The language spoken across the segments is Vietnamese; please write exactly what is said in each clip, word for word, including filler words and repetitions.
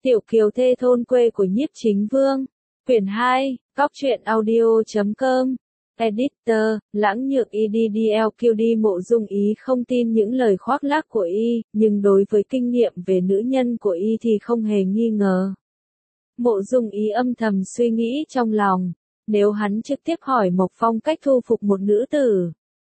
Tiểu kiều thê thôn quê của Nhiếp Chính Vương. Quyển hai, Cóc truyện audio chấm com. Editor, Lãng Nhược i đê đê lờ quy đê. Mộ Dung Ý không tin những lời khoác lác của y, nhưng đối với kinh nghiệm về nữ nhân của y thì không hề nghi ngờ. Mộ Dung Ý âm thầm suy nghĩ trong lòng, nếu hắn trực tiếp hỏi Mộc Phong cách thu phục một nữ tử,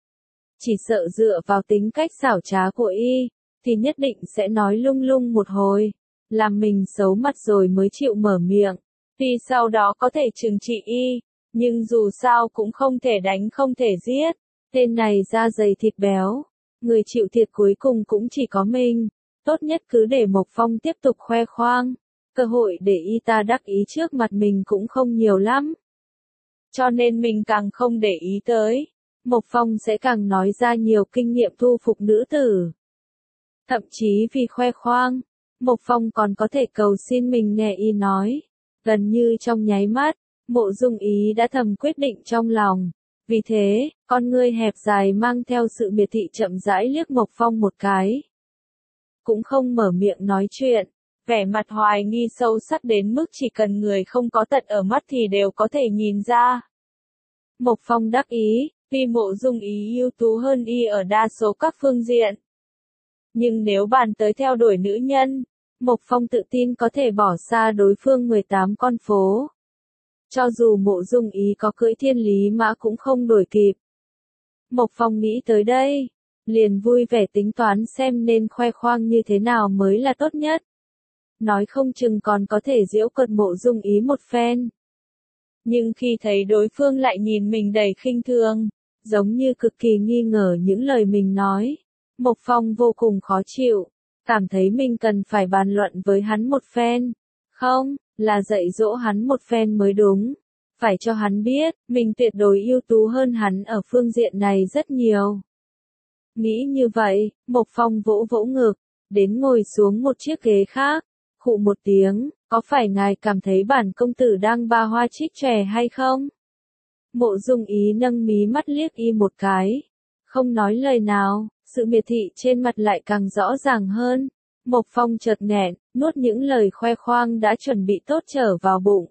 chỉ sợ dựa vào tính cách xảo trá của y, thì nhất định sẽ nói lung lung một hồi, làm mình xấu mặt rồi mới chịu mở miệng. Tuy sau đó có thể trừng trị y, nhưng dù sao cũng không thể đánh không thể giết. Tên này da dày thịt béo, người chịu thiệt cuối cùng cũng chỉ có mình. Tốt nhất cứ để Mộc Phong tiếp tục khoe khoang. Cơ hội để y ta đắc ý trước mặt mình cũng không nhiều lắm. Cho nên mình càng không để ý tới, Mộc Phong sẽ càng nói ra nhiều kinh nghiệm thu phục nữ tử. Thậm chí vì khoe khoang, Mộc Phong còn có thể cầu xin mình nghe y nói. Gần như trong nháy mắt, Mộ Dung Ý đã thầm quyết định trong lòng. Vì thế, con ngươi hẹp dài mang theo sự miệt thị chậm rãi liếc Mộc Phong một cái. Cũng không mở miệng nói chuyện, vẻ mặt hoài nghi sâu sắc đến mức chỉ cần người không có tật ở mắt thì đều có thể nhìn ra. Mộc Phong đắc ý, vì Mộ Dung Ý ưu tú hơn y ở đa số các phương diện. Nhưng nếu bàn tới theo đuổi nữ nhân, Mộc Phong tự tin có thể bỏ xa đối phương mười tám con phố. Cho dù Mộ Dung Ý có cưỡi thiên lý mã cũng không đuổi kịp. Mộc Phong nghĩ tới đây, liền vui vẻ tính toán xem nên khoe khoang như thế nào mới là tốt nhất. Nói không chừng còn có thể giễu cợt Mộ Dung Ý một phen. Nhưng khi thấy đối phương lại nhìn mình đầy khinh thường, giống như cực kỳ nghi ngờ những lời mình nói, Mộc Phong vô cùng khó chịu, cảm thấy mình cần phải bàn luận với hắn một phen. Không, là dạy dỗ hắn một phen mới đúng. Phải cho hắn biết, mình tuyệt đối ưu tú hơn hắn ở phương diện này rất nhiều. Nghĩ như vậy, Mộc Phong vỗ vỗ ngực, đến ngồi xuống một chiếc ghế khác, khụ một tiếng, có phải ngài cảm thấy bản công tử đang ba hoa trích trẻ hay không? Mộ Dung Ý nâng mí mắt liếc y một cái, không nói lời nào, sự miệt thị trên mặt lại càng rõ ràng hơn. Mộc Phong chợt nghẹn, nuốt những lời khoe khoang đã chuẩn bị tốt trở vào bụng.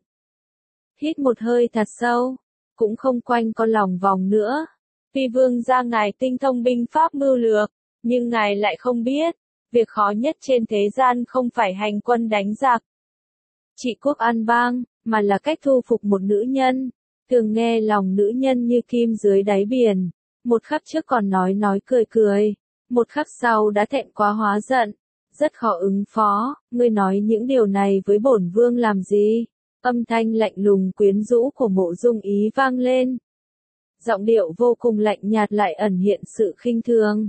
Hít một hơi thật sâu, cũng không quanh co lòng vòng nữa. Tuy vương gia ngài tinh thông binh pháp mưu lược, nhưng ngài lại không biết, việc khó nhất trên thế gian không phải hành quân đánh giặc, trị quốc an bang, mà là cách thu phục một nữ nhân. Thường nghe lòng nữ nhân như kim dưới đáy biển, một khắc trước còn nói nói cười cười, một khắc sau đã thẹn quá hóa giận, rất khó ứng phó. Ngươi nói những điều này với bổn vương làm gì? Âm thanh lạnh lùng quyến rũ của Mộ Dung Ý vang lên. Giọng điệu vô cùng lạnh nhạt lại ẩn hiện sự khinh thường.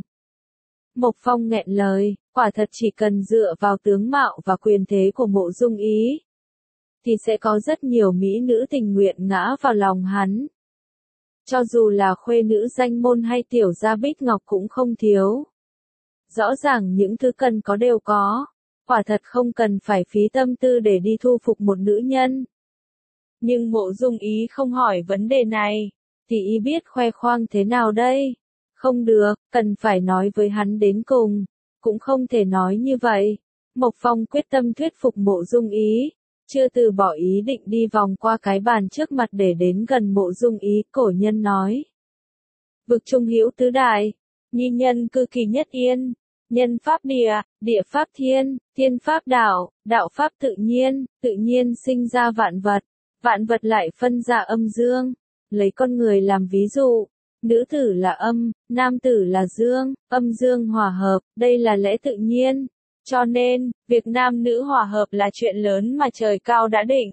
Mộc Phong nghẹn lời, quả thật chỉ cần dựa vào tướng mạo và quyền thế của Mộ Dung Ý, thì sẽ có rất nhiều mỹ nữ tình nguyện ngã vào lòng hắn. Cho dù là khuê nữ danh môn hay tiểu gia bích ngọc cũng không thiếu. Rõ ràng những thứ cần có đều có, quả thật không cần phải phí tâm tư để đi thu phục một nữ nhân. Nhưng Mộ Dung Ý không hỏi vấn đề này, thì y biết khoe khoang thế nào đây? Không được, cần phải nói với hắn đến cùng, cũng không thể nói như vậy. Mộc Phong quyết tâm thuyết phục Mộ Dung Ý, chưa từ bỏ ý định đi vòng qua cái bàn trước mặt để đến gần Mộ Dung Ý. Cổ nhân nói, vực trung hữu tứ đại, nhi nhân cư kỳ nhất yên. Nhân pháp địa, địa pháp thiên, thiên pháp đạo, đạo pháp tự nhiên, tự nhiên sinh ra vạn vật, vạn vật lại phân ra âm dương. Lấy con người làm ví dụ, nữ tử là âm, nam tử là dương, âm dương hòa hợp, đây là lẽ tự nhiên. Cho nên, việc nam nữ hòa hợp là chuyện lớn mà trời cao đã định.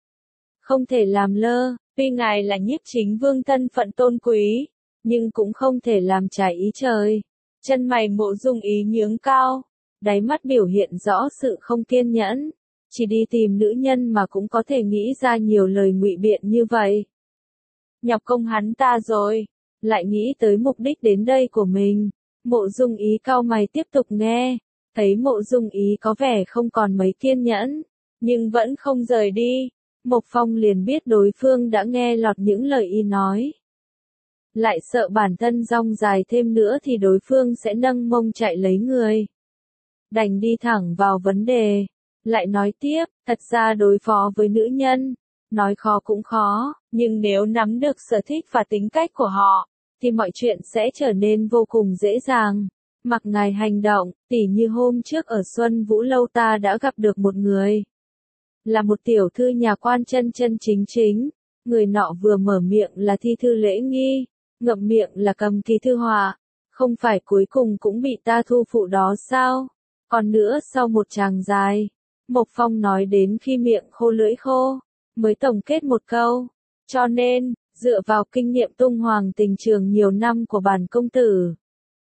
Không thể làm lơ, tuy ngài là Nhiếp Chính Vương thân phận tôn quý, nhưng cũng không thể làm trái ý trời. Chân mày Mộ Dung Ý nhướng cao, đáy mắt biểu hiện rõ sự không kiên nhẫn. Chỉ đi tìm nữ nhân mà cũng có thể nghĩ ra nhiều lời ngụy biện như vậy. Nhọc công hắn ta rồi, lại nghĩ tới mục đích đến đây của mình. Mộ Dung Ý cau mày tiếp tục nghe, thấy Mộ Dung Ý có vẻ không còn mấy kiên nhẫn, nhưng vẫn không rời đi. Mộc Phong liền biết đối phương đã nghe lọt những lời y nói. Lại sợ bản thân rong dài thêm nữa thì đối phương sẽ nâng mông chạy lấy người. Đành đi thẳng vào vấn đề. Lại nói tiếp, thật ra đối phó với nữ nhân, nói khó cũng khó, nhưng nếu nắm được sở thích và tính cách của họ, thì mọi chuyện sẽ trở nên vô cùng dễ dàng. Mặc ngài hành động, tỉ như hôm trước ở Xuân Vũ Lâu ta đã gặp được một người. Là một tiểu thư nhà quan chân chân chính chính, người nọ vừa mở miệng là thi thư lễ nghi, ngậm miệng là cầm kỳ thư họa, không phải cuối cùng cũng bị ta thu phụ đó sao? Còn nữa sau một tràng dài, Mộc Phong nói đến khi miệng khô lưỡi khô, mới tổng kết một câu, cho nên, dựa vào kinh nghiệm tung hoàng tình trường nhiều năm của bản công tử,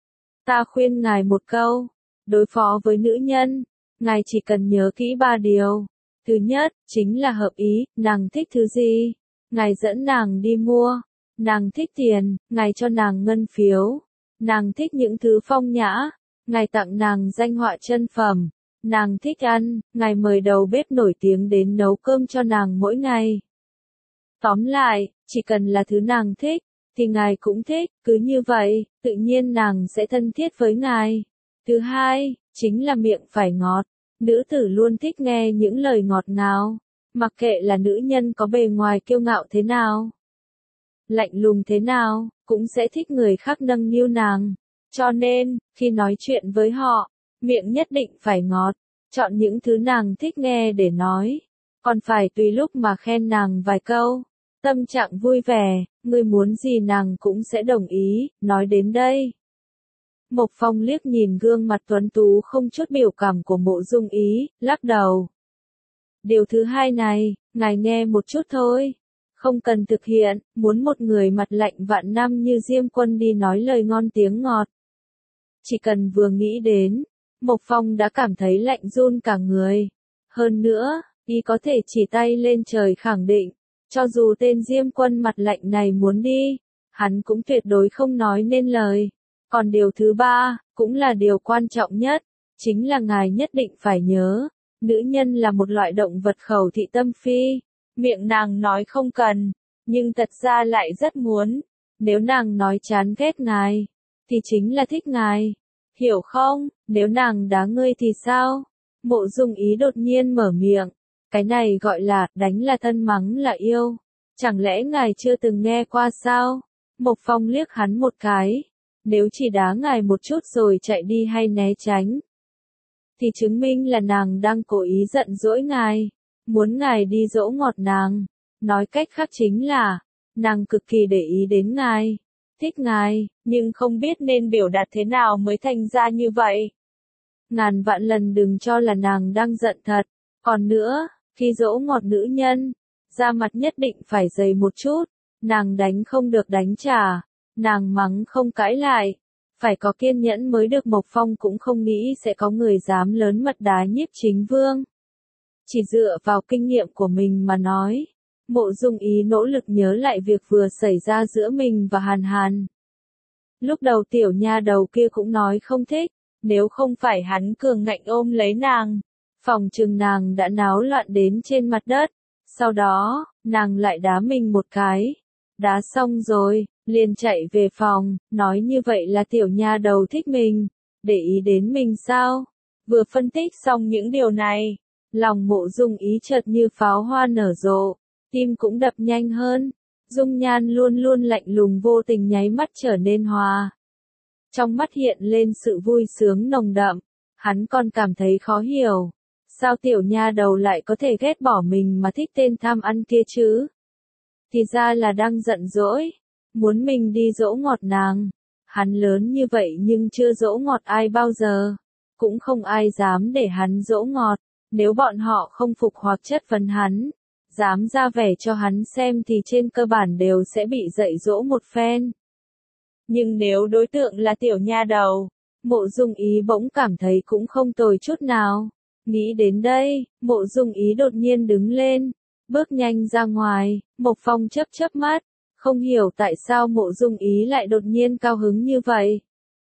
ta khuyên ngài một câu, đối phó với nữ nhân, ngài chỉ cần nhớ kỹ ba điều. Thứ nhất, chính là hợp ý, nàng thích thứ gì, ngài dẫn nàng đi mua, nàng thích tiền, ngài cho nàng ngân phiếu, nàng thích những thứ phong nhã, ngài tặng nàng danh họa chân phẩm, nàng thích ăn, ngài mời đầu bếp nổi tiếng đến nấu cơm cho nàng mỗi ngày. Tóm lại, chỉ cần là thứ nàng thích, thì ngài cũng thích, cứ như vậy, tự nhiên nàng sẽ thân thiết với ngài. Thứ hai, chính là miệng phải ngọt. Nữ tử luôn thích nghe những lời ngọt ngào, mặc kệ là nữ nhân có bề ngoài kiêu ngạo thế nào, lạnh lùng thế nào, cũng sẽ thích người khác nâng niu nàng. Cho nên, khi nói chuyện với họ, miệng nhất định phải ngọt, chọn những thứ nàng thích nghe để nói, còn phải tùy lúc mà khen nàng vài câu. Tâm trạng vui vẻ, người muốn gì nàng cũng sẽ đồng ý, nói đến đây. Mộc Phong liếc nhìn gương mặt tuấn tú không chút biểu cảm của Mộ Dung Ý, lắc đầu. Điều thứ hai này, ngài nghe một chút thôi. Không cần thực hiện, muốn một người mặt lạnh vạn năm như Diêm Quân đi nói lời ngon tiếng ngọt. Chỉ cần vừa nghĩ đến, Mộc Phong đã cảm thấy lạnh run cả người. Hơn nữa, y có thể chỉ tay lên trời khẳng định, cho dù tên Diêm Quân mặt lạnh này muốn đi, hắn cũng tuyệt đối không nói nên lời. Còn điều thứ ba, cũng là điều quan trọng nhất, chính là ngài nhất định phải nhớ, nữ nhân là một loại động vật khẩu thị tâm phi, miệng nàng nói không cần, nhưng thật ra lại rất muốn, nếu nàng nói chán ghét ngài, thì chính là thích ngài, hiểu không, nếu nàng đá ngươi thì sao? Mộ Dung Ý đột nhiên mở miệng, cái này gọi là, đánh là thân mắng là yêu, chẳng lẽ ngài chưa từng nghe qua sao? Mộc Phong liếc hắn một cái. Nếu chỉ đá ngài một chút rồi chạy đi hay né tránh, thì chứng minh là nàng đang cố ý giận dỗi ngài, muốn ngài đi dỗ ngọt nàng. Nói cách khác chính là, nàng cực kỳ để ý đến ngài, thích ngài, nhưng không biết nên biểu đạt thế nào mới thành ra như vậy. Ngàn vạn lần đừng cho là nàng đang giận thật. Còn nữa, khi dỗ ngọt nữ nhân, da mặt nhất định phải dày một chút, nàng đánh không được đánh trả. Nàng mắng không cãi lại, phải có kiên nhẫn mới được. Mộc Phong cũng không nghĩ sẽ có người dám lớn mật đá Nhiếp Chính Vương. Chỉ dựa vào kinh nghiệm của mình mà nói, Mộ Dung Ý nỗ lực nhớ lại việc vừa xảy ra giữa mình và Hàn Hàn. Lúc đầu tiểu nha đầu kia cũng nói không thích, nếu không phải hắn cường ngạnh ôm lấy nàng, phòng chừng nàng đã náo loạn đến trên mặt đất. Sau đó, nàng lại đá mình một cái. Đá xong rồi, liền chạy về phòng, nói như vậy là tiểu nha đầu thích mình, để ý đến mình sao? Vừa phân tích xong những điều này, lòng Mộ Dung Ý chợt như pháo hoa nở rộ, tim cũng đập nhanh hơn, dung nhan luôn luôn lạnh lùng vô tình nháy mắt trở nên hòa. Trong mắt hiện lên sự vui sướng nồng đậm, hắn còn cảm thấy khó hiểu, sao tiểu nha đầu lại có thể ghét bỏ mình mà thích tên tham ăn kia chứ? Thì ra là đang giận dỗi, muốn mình đi dỗ ngọt nàng. Hắn lớn như vậy nhưng chưa dỗ ngọt ai bao giờ, cũng không ai dám để hắn dỗ ngọt. Nếu bọn họ không phục hoặc chất vấn hắn, dám ra vẻ cho hắn xem thì trên cơ bản đều sẽ bị dạy dỗ một phen. Nhưng nếu đối tượng là tiểu nha đầu, Mộ Dung Ý bỗng cảm thấy cũng không tồi chút nào. Nghĩ đến đây, Mộ Dung Ý đột nhiên đứng lên, bước nhanh ra ngoài. Mộc Phong chớp chớp mắt, không hiểu tại sao Mộ Dung Ý lại đột nhiên cao hứng như vậy.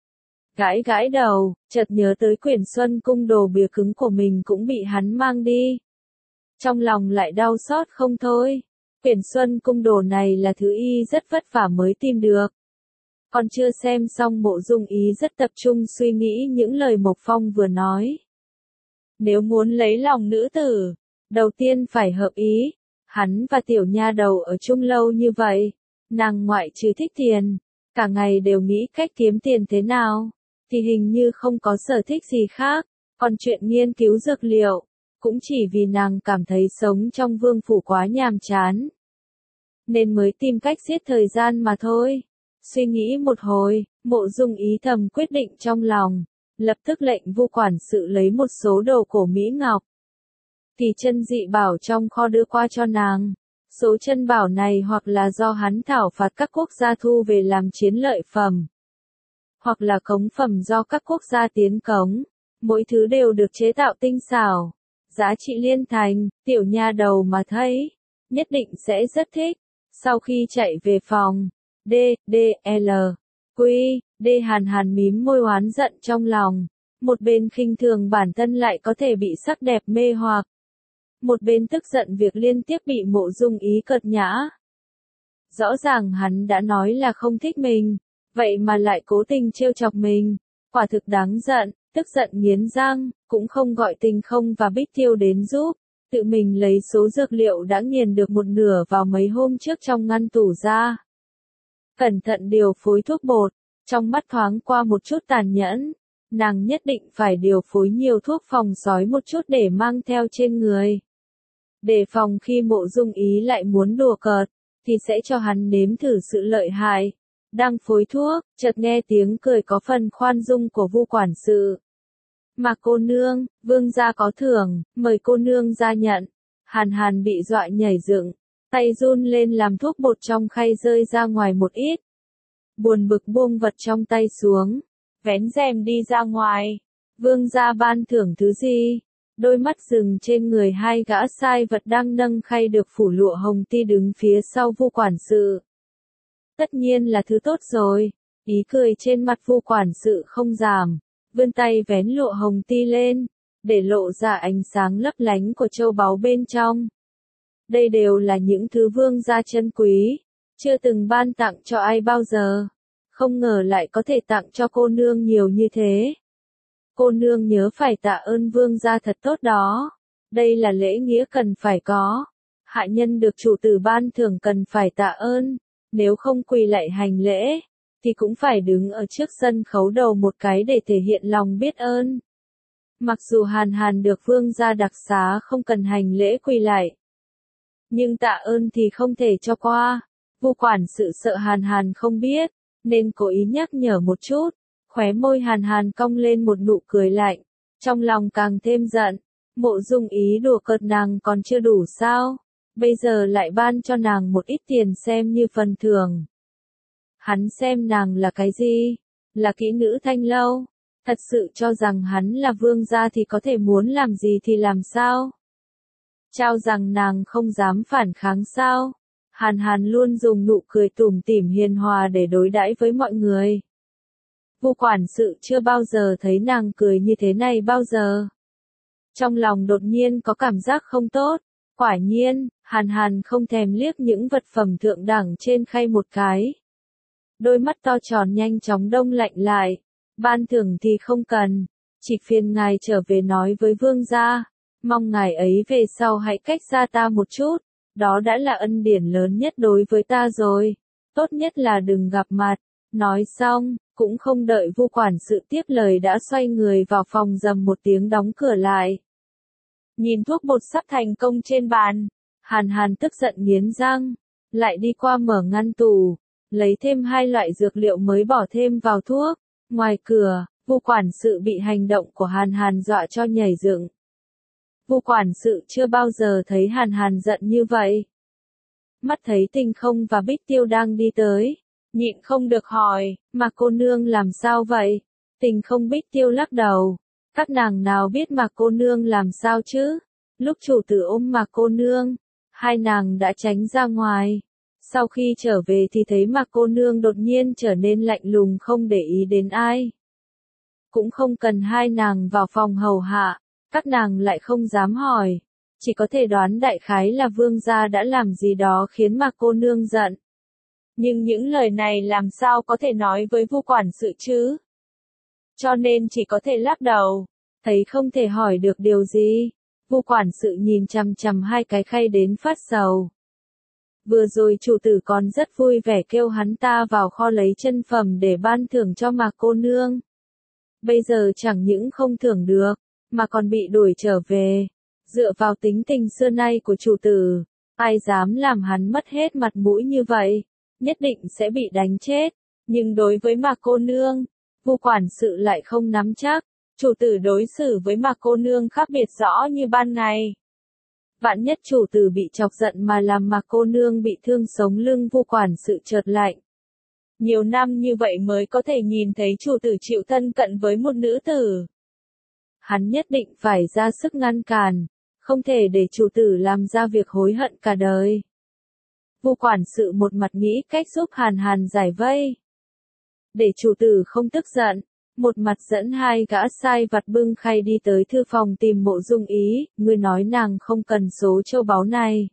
Gãi gãi đầu, chợt nhớ tới quyển Xuân Cung đồ bìa cứng của mình cũng bị hắn mang đi. Trong lòng lại đau xót không thôi. Quyển Xuân Cung đồ này là thứ y rất vất vả mới tìm được. Còn chưa xem xong, Mộ Dung Ý rất tập trung suy nghĩ những lời Mộc Phong vừa nói. Nếu muốn lấy lòng nữ tử, đầu tiên phải hợp ý. Hắn và tiểu nha đầu ở chung lâu như vậy, nàng ngoại trừ thích tiền, cả ngày đều nghĩ cách kiếm tiền thế nào, thì hình như không có sở thích gì khác, còn chuyện nghiên cứu dược liệu, cũng chỉ vì nàng cảm thấy sống trong vương phủ quá nhàm chán, nên mới tìm cách giết thời gian mà thôi. Suy nghĩ một hồi, Mộ Dung Ý thầm quyết định trong lòng, lập tức lệnh Vu quản sự lấy một số đồ cổ mỹ ngọc, kỳ chân dị bảo trong kho đưa qua cho nàng. Số chân bảo này hoặc là do hắn thảo phạt các quốc gia thu về làm chiến lợi phẩm, hoặc là cống phẩm do các quốc gia tiến cống, mỗi thứ đều được chế tạo tinh xảo, giá trị liên thành, tiểu nha đầu mà thấy, nhất định sẽ rất thích. Sau khi chạy về phòng, D, D, L, Quy, D Hàn Hàn mím môi oán giận trong lòng, một bên khinh thường bản thân lại có thể bị sắc đẹp mê hoặc, một bên tức giận việc liên tiếp bị Mộ Dung Ý cợt nhã. Rõ ràng hắn đã nói là không thích mình, vậy mà lại cố tình trêu chọc mình, quả thực đáng giận, tức giận nghiến răng, cũng không gọi Tình Không và Bích Tiêu đến giúp, tự mình lấy số dược liệu đã nghiền được một nửa vào mấy hôm trước trong ngăn tủ ra. Cẩn thận điều phối thuốc bột, trong mắt thoáng qua một chút tàn nhẫn, nàng nhất định phải điều phối nhiều thuốc phòng sói một chút để mang theo trên người. Để phòng khi Mộ Dung Ý lại muốn đùa cợt, thì sẽ cho hắn nếm thử sự lợi hại. Đang phối thuốc, chợt nghe tiếng cười có phần khoan dung của Vu quản sự. Mà cô nương, vương gia có thưởng, mời cô nương ra nhận. Hàn Hàn bị dọa nhảy dựng, tay run lên làm thuốc bột trong khay rơi ra ngoài một ít. Buồn bực buông vật trong tay xuống, vén rèm đi ra ngoài. Vương gia ban thưởng thứ gì? Đôi mắt dừng trên người hai gã sai vật đang nâng khay được phủ lụa hồng ti đứng phía sau Vu quản sự. Tất nhiên là thứ tốt rồi, ý cười trên mặt Vu quản sự không giảm, vươn tay vén lụa hồng ti lên, để lộ ra ánh sáng lấp lánh của châu báu bên trong. Đây đều là những thứ vương gia chân quý, chưa từng ban tặng cho ai bao giờ, không ngờ lại có thể tặng cho cô nương nhiều như thế. Cô nương nhớ phải tạ ơn vương gia thật tốt đó. Đây là lễ nghĩa cần phải có. Hạ nhân được chủ tử ban thưởng cần phải tạ ơn. Nếu không quỳ lại hành lễ, thì cũng phải đứng ở trước sân khấu đầu một cái để thể hiện lòng biết ơn. Mặc dù Hàn Hàn được vương gia đặc xá không cần hành lễ quỳ lại, nhưng tạ ơn thì không thể cho qua. Vu quản sự sợ Hàn Hàn không biết, nên cố ý nhắc nhở một chút. Khóe môi Hàn Hàn cong lên một nụ cười lạnh, trong lòng càng thêm giận. Mộ Dung Ý đùa cợt nàng còn chưa đủ sao, bây giờ lại ban cho nàng một ít tiền xem như phần thưởng. Hắn xem nàng là cái gì? Là kỹ nữ thanh lâu? Thật sự cho rằng hắn là vương gia thì có thể muốn làm gì thì làm sao? Trao rằng nàng không dám phản kháng sao? Hàn Hàn luôn dùng nụ cười tủm tỉm hiền hòa để đối đãi với mọi người. Vu quản sự chưa bao giờ thấy nàng cười như thế này bao giờ. Trong lòng đột nhiên có cảm giác không tốt. Quả nhiên, Hàn Hàn không thèm liếc những vật phẩm thượng đẳng trên khay một cái. Đôi mắt to tròn nhanh chóng đông lạnh lại. Ban thưởng thì không cần, chỉ phiền ngài trở về nói với vương gia, mong ngài ấy về sau hãy cách xa ta một chút, đó đã là ân điển lớn nhất đối với ta rồi, tốt nhất là đừng gặp mặt. Nói xong, cũng không đợi Vu quản sự tiếp lời đã xoay người vào phòng rầm một tiếng đóng cửa lại. Nhìn thuốc bột sắp thành công trên bàn, Hàn Hàn tức giận nghiến răng, lại đi qua mở ngăn tủ, lấy thêm hai loại dược liệu mới bỏ thêm vào thuốc. Ngoài cửa, Vu quản sự bị hành động của Hàn Hàn dọa cho nhảy dựng. Vu quản sự chưa bao giờ thấy Hàn Hàn giận như vậy. Mắt thấy Tình Không và Bích Tiêu đang đi tới, nhịn không được hỏi, mà cô nương làm sao vậy? Tình Không Bích Tiêu lắc đầu, các nàng nào biết mà cô nương làm sao chứ? Lúc chủ tử ôm mà cô nương, hai nàng đã tránh ra ngoài. Sau khi trở về thì thấy mà cô nương đột nhiên trở nên lạnh lùng không để ý đến ai. Cũng không cần hai nàng vào phòng hầu hạ, các nàng lại không dám hỏi. Chỉ có thể đoán đại khái là vương gia đã làm gì đó khiến mà cô nương giận. Nhưng những lời này làm sao có thể nói với Vu quản sự chứ? Cho nên chỉ có thể lắc đầu. Thấy không thể hỏi được điều gì, Vu quản sự nhìn chằm chằm hai cái khay đến phát sầu. Vừa rồi chủ tử còn rất vui vẻ kêu hắn ta vào kho lấy chân phẩm để ban thưởng cho Mạc cô nương. Bây giờ chẳng những không thưởng được, mà còn bị đuổi trở về. Dựa vào tính tình xưa nay của chủ tử, ai dám làm hắn mất hết mặt mũi như vậy, nhất định sẽ bị đánh chết. Nhưng đối với Mạc cô nương, Vu quản sự lại không nắm chắc. Chủ tử đối xử với Mạc cô nương khác biệt rõ như ban ngày. Vạn nhất chủ tử bị chọc giận mà làm Mạc cô nương bị thương sống lưng, Vu quản sự chợt lạnh. Nhiều năm như vậy mới có thể nhìn thấy chủ tử chịu thân cận với một nữ tử. Hắn nhất định phải ra sức ngăn cản, không thể để chủ tử làm ra việc hối hận cả đời. Vu quản sự một mặt nghĩ cách giúp Hàn Hàn giải vây, để chủ tử không tức giận, một mặt dẫn hai gã sai vặt bưng khay đi tới thư phòng tìm Mộ Dung Ý. Ngươi nói nàng không cần số châu báu này.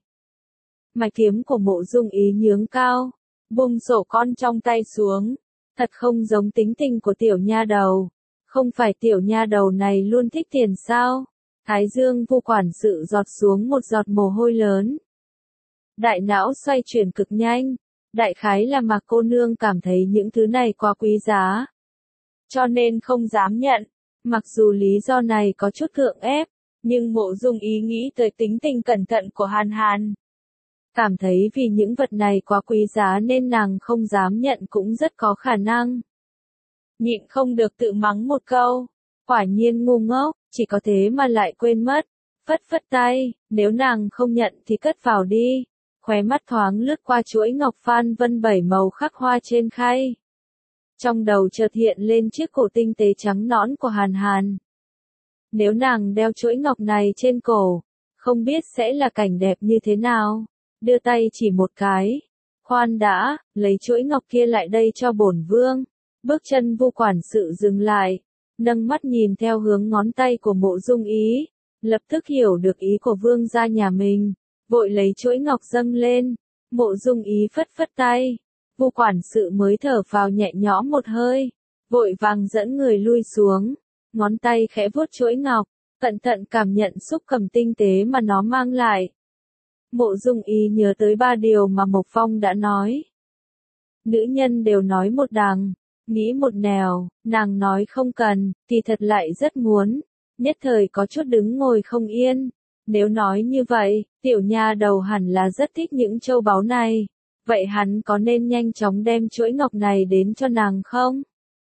Mạch kiếm của Mộ Dung Ý nhướng cao, buông sổ con trong tay xuống. Thật không giống tính tình của tiểu nha đầu. Không phải tiểu nha đầu này luôn thích tiền sao? Thái dương Vu quản sự giọt xuống một giọt mồ hôi lớn. Đại não xoay chuyển cực nhanh. Đại khái là Mạc cô nương cảm thấy những thứ này quá quý giá, cho nên không dám nhận. Mặc dù lý do này có chút gượng ép, nhưng Mộ Dung Ý nghĩ tới tính tình cẩn thận của Hàn Hàn. Cảm thấy vì những vật này quá quý giá nên nàng không dám nhận cũng rất có khả năng. Nhịn không được tự mắng một câu, quả nhiên ngu ngốc, chỉ có thế mà lại quên mất. Phất phất tay, nếu nàng không nhận thì cất vào đi. Khóe mắt thoáng lướt qua chuỗi ngọc phan vân bảy màu khắc hoa trên khay. Trong đầu chợt hiện lên chiếc cổ tinh tế trắng nõn của Hàn Hàn. Nếu nàng đeo chuỗi ngọc này trên cổ, không biết sẽ là cảnh đẹp như thế nào. Đưa tay chỉ một cái. Khoan đã, lấy chuỗi ngọc kia lại đây cho bổn vương. Bước chân Vu quản sự dừng lại, nâng mắt nhìn theo hướng ngón tay của Mộ Dung Ý, lập tức hiểu được ý của vương gia nhà mình, vội lấy chuỗi ngọc dâng lên. Mộ Dung Ý phất phất tay. Vu quản sự mới thở vào nhẹ nhõm một hơi, vội vàng dẫn người lui xuống, ngón tay khẽ vuốt chuỗi ngọc, cẩn thận cảm nhận xúc cảm tinh tế mà nó mang lại. Mộ Dung Ý nhớ tới ba điều mà Mộc Phong đã nói. Nữ nhân đều nói một đằng, nghĩ một nẻo, nàng nói không cần, thì thật lại rất muốn, nhất thời có chút đứng ngồi không yên. Nếu nói như vậy, tiểu nha đầu hẳn là rất thích những châu báu này. Vậy hắn có nên nhanh chóng đem chuỗi ngọc này đến cho nàng không?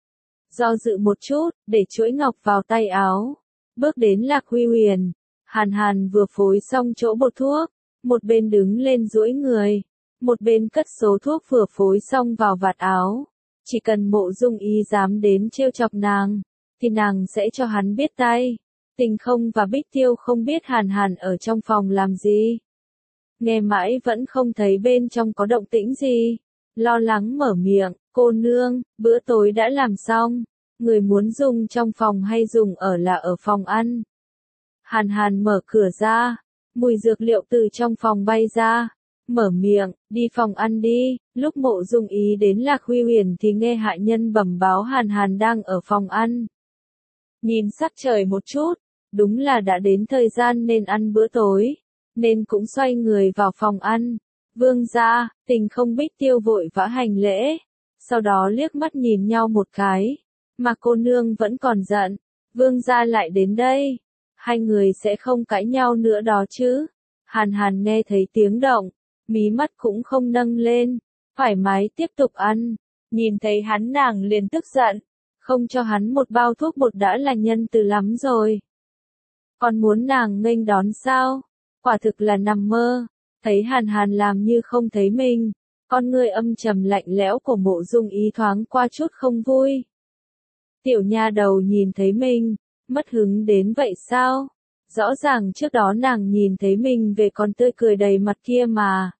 Do dự một chút, để chuỗi ngọc vào tay áo. Bước đến Lạc Huy Huyền. Hàn Hàn vừa phối xong chỗ bột thuốc, một bên đứng lên duỗi người, một bên cất số thuốc vừa phối xong vào vạt áo. Chỉ cần Mộ Dung Ý dám đến trêu chọc nàng, thì nàng sẽ cho hắn biết tay. Tình Không và Bích Tiêu không biết Hàn Hàn ở trong phòng làm gì. Nghe mãi vẫn không thấy bên trong có động tĩnh gì. Lo lắng mở miệng, cô nương, bữa tối đã làm xong. Người muốn dùng trong phòng hay dùng ở là ở phòng ăn. Hàn Hàn mở cửa ra, mùi dược liệu từ trong phòng bay ra. Mở miệng, đi phòng ăn đi. Lúc Mộ Dung Ý đến Lạc Huy Huyền thì nghe hạ nhân bẩm báo Hàn Hàn đang ở phòng ăn. Nhìn sắc trời một chút, đúng là đã đến thời gian nên ăn bữa tối, nên cũng xoay người vào phòng ăn. Vương gia, Tình Không Bích Tiêu vội vã hành lễ, sau đó liếc mắt nhìn nhau một cái. Mà cô nương vẫn còn giận, vương gia lại đến đây, hai người sẽ không cãi nhau nữa đó chứ? Hàn Hàn nghe thấy tiếng động, mí mắt cũng không nâng lên, thoải mái tiếp tục ăn. Nhìn thấy hắn nàng liền tức giận, không cho hắn một bao thuốc bột đã là nhân từ lắm rồi. Còn muốn nàng nghênh đón sao? Quả thực là nằm mơ. Thấy Hàn Hàn làm như không thấy mình, con người âm trầm lạnh lẽo của Mộ Dung Ý thoáng qua chút không vui. Tiểu nha đầu nhìn thấy mình, mất hứng đến vậy sao? Rõ ràng trước đó nàng nhìn thấy mình về còn tươi cười đầy mặt kia mà.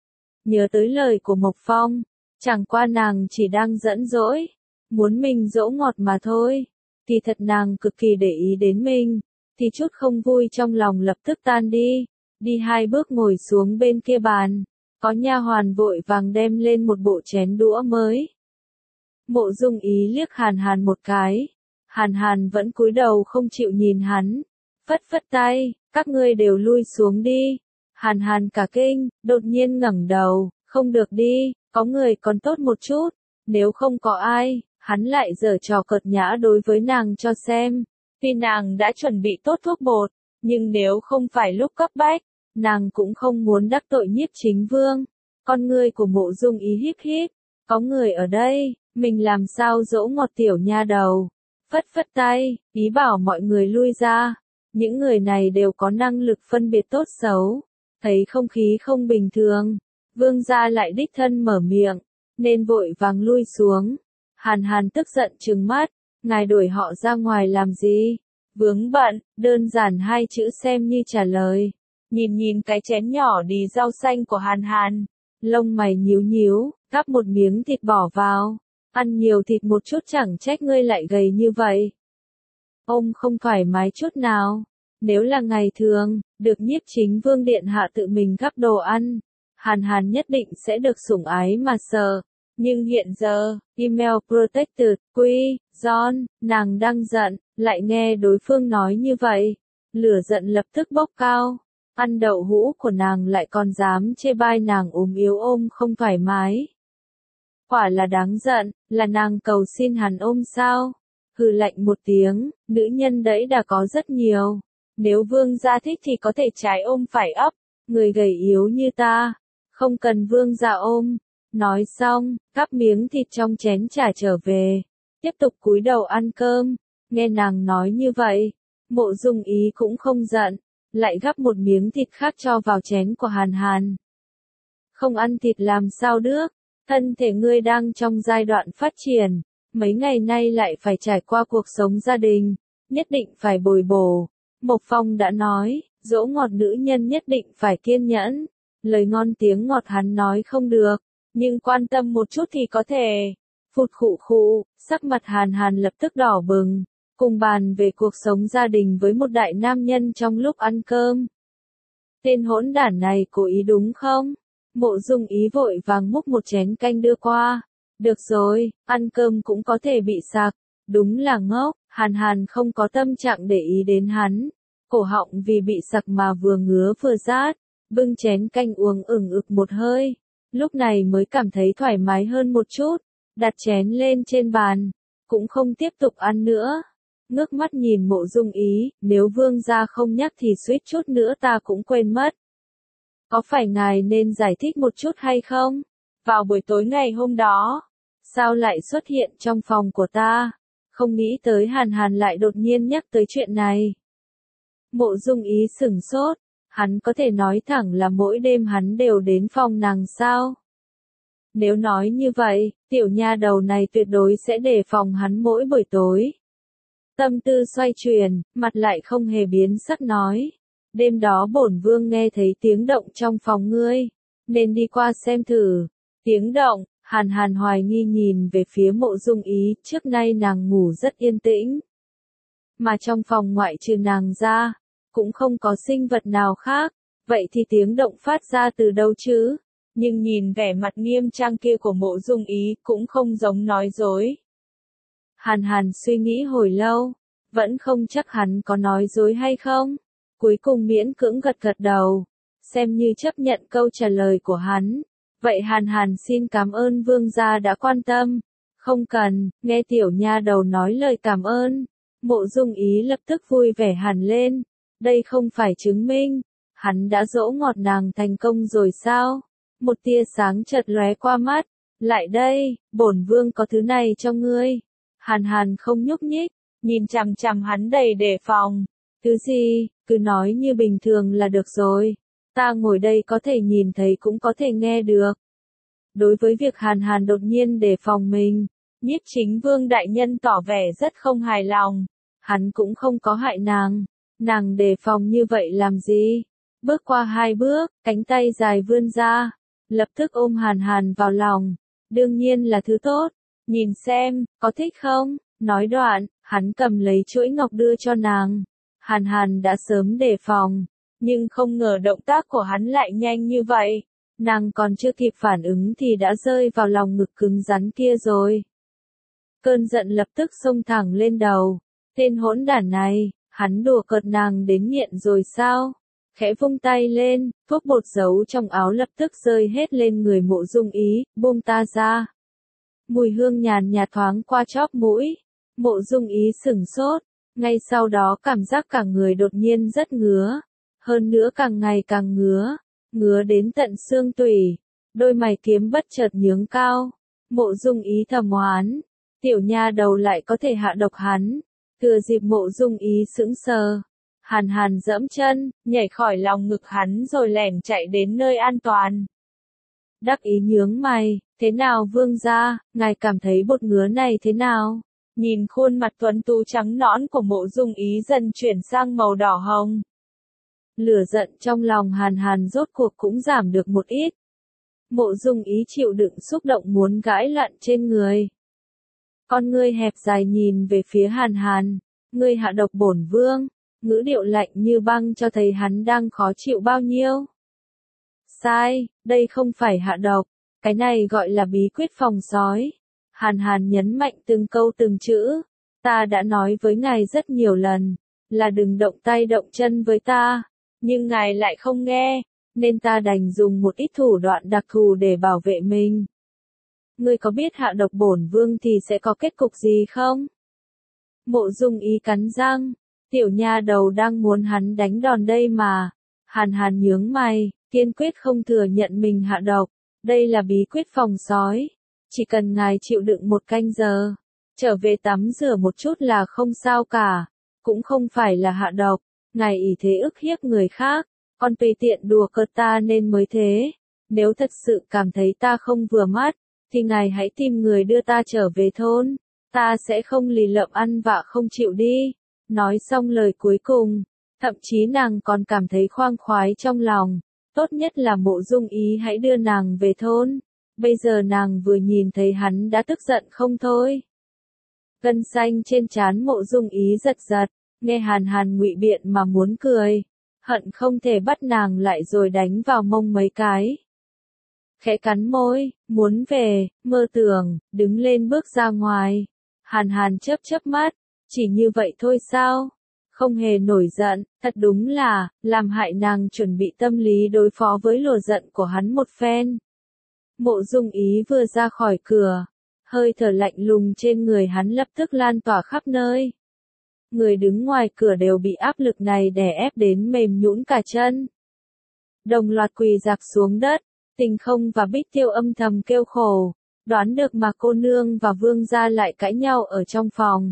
Nhớ tới lời của Mộc Phong, chẳng qua nàng chỉ đang giỡn dỗi, muốn mình dỗ ngọt mà thôi. Thì thật nàng cực kỳ để ý đến mình, thì chút không vui trong lòng lập tức tan đi. Đi hai bước ngồi xuống bên kia bàn, có nha hoàn vội vàng đem lên một bộ chén đũa mới. Mộ Dung Ý liếc Hàn Hàn một cái, Hàn Hàn vẫn cúi đầu không chịu nhìn hắn. Phất phất tay, các ngươi đều lui xuống đi. Hàn Hàn cả kinh, đột nhiên ngẩng đầu, không được đi, có người còn tốt một chút. Nếu không có ai, hắn lại giở trò cợt nhã đối với nàng cho xem. Tuy nàng đã chuẩn bị tốt thuốc bột, nhưng nếu không phải lúc cấp bách, nàng cũng không muốn đắc tội Nhiếp Chính Vương. Con ngươi của Mộ Dung Ý híp híp, có người ở đây, mình làm sao dỗ ngọt tiểu nha đầu. Phất phất tay, ý bảo mọi người lui ra. Những người này đều có năng lực phân biệt tốt xấu. Thấy không khí không bình thường, Vương gia lại đích thân mở miệng, nên vội vàng lui xuống. Hàn Hàn tức giận trừng mắt, ngài đuổi họ ra ngoài làm gì? Vướng bận, đơn giản hai chữ xem như trả lời. Nhìn nhìn cái chén nhỏ đì rau xanh của Hàn Hàn, lông mày nhíu nhíu, gắp một miếng thịt bỏ vào. Ăn nhiều thịt một chút chẳng trách ngươi lại gầy như vậy. Ông không thoải mái chút nào. Nếu là ngày thường, được Nhiếp Chính Vương điện hạ tự mình gắp đồ ăn, Hàn Hàn nhất định sẽ được sủng ái mà sờ. Nhưng hiện giờ, email protected, quy, John, nàng đang giận, lại nghe đối phương nói như vậy. Lửa giận lập tức bốc cao. Ăn đậu hũ của nàng lại còn dám chê bai nàng ốm yếu ôm không thoải mái. Quả là đáng giận, là nàng cầu xin hắn ôm sao? Hừ lạnh một tiếng, nữ nhân đấy đã có rất nhiều. Nếu vương gia thích thì có thể trái ôm phải ấp, người gầy yếu như ta, không cần vương gia ôm. Nói xong, gắp miếng thịt trong chén trả trở về, tiếp tục cúi đầu ăn cơm. Nghe nàng nói như vậy, Mộ Dung Ý cũng không giận, lại gắp một miếng thịt khác cho vào chén của Hàn Hàn. Không ăn thịt làm sao được, thân thể ngươi đang trong giai đoạn phát triển, mấy ngày nay lại phải trải qua cuộc sống gia đình, nhất định phải bồi bổ. Mộc Phong đã nói, dỗ ngọt nữ nhân nhất định phải kiên nhẫn. Lời ngon tiếng ngọt hắn nói không được, nhưng quan tâm một chút thì có thể. Phụt khụ khụ, sắc mặt Hàn Hàn lập tức đỏ bừng, cùng bàn về cuộc sống gia đình với một đại nam nhân trong lúc ăn cơm. Tên hỗn đản này cố ý đúng không? Mộ Dung Ý vội vàng múc một chén canh đưa qua. Được rồi, ăn cơm cũng có thể bị sặc. Đúng là ngốc, Hàn Hàn không có tâm trạng để ý đến hắn. Cổ họng vì bị sặc mà vừa ngứa vừa rát, bưng chén canh uống ửng ực một hơi. Lúc này mới cảm thấy thoải mái hơn một chút, đặt chén lên trên bàn, cũng không tiếp tục ăn nữa. Ngước mắt nhìn Mộ Dung Ý, nếu vương gia không nhắc thì suýt chút nữa ta cũng quên mất. Có phải ngài nên giải thích một chút hay không? Vào buổi tối ngày hôm đó, sao lại xuất hiện trong phòng của ta? Không nghĩ tới Hàn Hàn lại đột nhiên nhắc tới chuyện này. Mộ Dung Ý sửng sốt, hắn có thể nói thẳng là mỗi đêm hắn đều đến phòng nàng sao? Nếu nói như vậy, tiểu nha đầu này tuyệt đối sẽ đề phòng hắn mỗi buổi tối. Tâm tư xoay chuyển, mặt lại không hề biến sắc nói. Đêm đó bổn vương nghe thấy tiếng động trong phòng ngươi, nên đi qua xem thử. Tiếng động, Hàn Hàn hoài nghi nhìn về phía Mộ Dung Ý, trước nay nàng ngủ rất yên tĩnh. Mà trong phòng ngoại trừ nàng ra, cũng không có sinh vật nào khác, vậy thì tiếng động phát ra từ đâu chứ? Nhưng nhìn vẻ mặt nghiêm trang kia của Mộ Dung Ý cũng không giống nói dối. Hàn Hàn suy nghĩ hồi lâu, vẫn không chắc hắn có nói dối hay không. Cuối cùng miễn cưỡng gật gật đầu, xem như chấp nhận câu trả lời của hắn. Vậy Hàn Hàn xin cảm ơn vương gia đã quan tâm. Không cần, nghe tiểu nha đầu nói lời cảm ơn. Mộ Dung Ý lập tức vui vẻ hẳn lên. Đây không phải chứng minh, hắn đã dỗ ngọt nàng thành công rồi sao? Một tia sáng chợt lóe qua mắt. Lại đây, bổn vương có thứ này cho ngươi. Hàn Hàn không nhúc nhích, nhìn chằm chằm hắn đầy đề phòng. Thứ gì, cứ nói như bình thường là được rồi. Ta ngồi đây có thể nhìn thấy cũng có thể nghe được. Đối với việc Hàn Hàn đột nhiên đề phòng mình, Nhiếp Chính Vương đại nhân tỏ vẻ rất không hài lòng. Hắn cũng không có hại nàng. Nàng đề phòng như vậy làm gì? Bước qua hai bước, cánh tay dài vươn ra, lập tức ôm Hàn Hàn vào lòng. Đương nhiên là thứ tốt. Nhìn xem, có thích không? Nói đoạn, hắn cầm lấy chuỗi ngọc đưa cho nàng. Hàn Hàn đã sớm đề phòng, nhưng không ngờ động tác của hắn lại nhanh như vậy. Nàng còn chưa kịp phản ứng thì đã rơi vào lòng ngực cứng rắn kia rồi. Cơn giận lập tức xông thẳng lên đầu. Tên hỗn đản này, hắn đùa cợt nàng đến nghiện rồi sao? Khẽ vung tay lên, thuốc bột giấu trong áo lập tức rơi hết lên người Mộ Dung Ý, buông ta ra. Mùi hương nhàn nhạt thoáng qua chóp mũi. Mộ Dung Ý sửng sốt, ngay sau đó cảm giác cả người đột nhiên rất ngứa. Hơn nữa càng ngày càng ngứa, ngứa đến tận xương tủy. Đôi mày kiếm bất chợt nhướng cao. Mộ Dung Ý thầm oán, tiểu nha đầu lại có thể hạ độc hắn. Thừa dịp Mộ Dung Ý sững sờ, Hàn Hàn giẫm chân, nhảy khỏi lòng ngực hắn rồi lẻn chạy đến nơi an toàn. Đắc Ý nhướng mày, thế nào vương gia, ngài cảm thấy bột ngứa này thế nào? Nhìn khuôn mặt tuấn tú trắng nõn của Mộ Dung Ý dần chuyển sang màu đỏ hồng. Lửa giận trong lòng Hàn Hàn rốt cuộc cũng giảm được một ít. Mộ Dung Ý chịu đựng xúc động muốn gãi lặn trên người. Con ngươi hẹp dài nhìn về phía Hàn Hàn, ngươi hạ độc bổn vương, ngữ điệu lạnh như băng cho thấy hắn đang khó chịu bao nhiêu. Sai, đây không phải hạ độc, cái này gọi là bí quyết phòng sói. Hàn Hàn nhấn mạnh từng câu từng chữ, ta đã nói với ngài rất nhiều lần, là đừng động tay động chân với ta, nhưng ngài lại không nghe, nên ta đành dùng một ít thủ đoạn đặc thù để bảo vệ mình. Ngươi có biết hạ độc bổn vương thì sẽ có kết cục gì không? Mộ Dung Ý cắn răng, tiểu nha đầu đang muốn hắn đánh đòn đây mà. Hàn Hàn nhướng mày, kiên quyết không thừa nhận mình hạ độc, đây là bí quyết phòng sói. Chỉ cần ngài chịu đựng một canh giờ, trở về tắm rửa một chút là không sao cả, cũng không phải là hạ độc, ngài ỷ thế ức hiếp người khác, còn tùy tiện đùa cợt ta nên mới thế. Nếu thật sự cảm thấy ta không vừa mắt, thì ngài hãy tìm người đưa ta trở về thôn, ta sẽ không lì lợm ăn vạ không chịu đi. Nói xong lời cuối cùng, thậm chí nàng còn cảm thấy khoang khoái trong lòng, tốt nhất là Mộ Dung Ý hãy đưa nàng về thôn. Bây giờ nàng vừa nhìn thấy hắn đã tức giận không thôi. Gân xanh trên trán Mộ Dung Ý giật giật, nghe Hàn Hàn ngụy biện mà muốn cười, hận không thể bắt nàng lại rồi đánh vào mông mấy cái. Khẽ cắn môi, muốn về, mơ tưởng, đứng lên bước ra ngoài. Hàn Hàn chớp chớp mắt, chỉ như vậy thôi sao? Không hề nổi giận, thật đúng là, làm hại nàng chuẩn bị tâm lý đối phó với lửa giận của hắn một phen. Mộ Dung Ý vừa ra khỏi cửa, hơi thở lạnh lùng trên người hắn lập tức lan tỏa khắp nơi. Người đứng ngoài cửa đều bị áp lực này đè ép đến mềm nhũn cả chân. Đồng loạt quỳ rạp xuống đất, Tình Không và Bích Tiêu âm thầm kêu khổ, đoán được mà cô nương và vương gia lại cãi nhau ở trong phòng.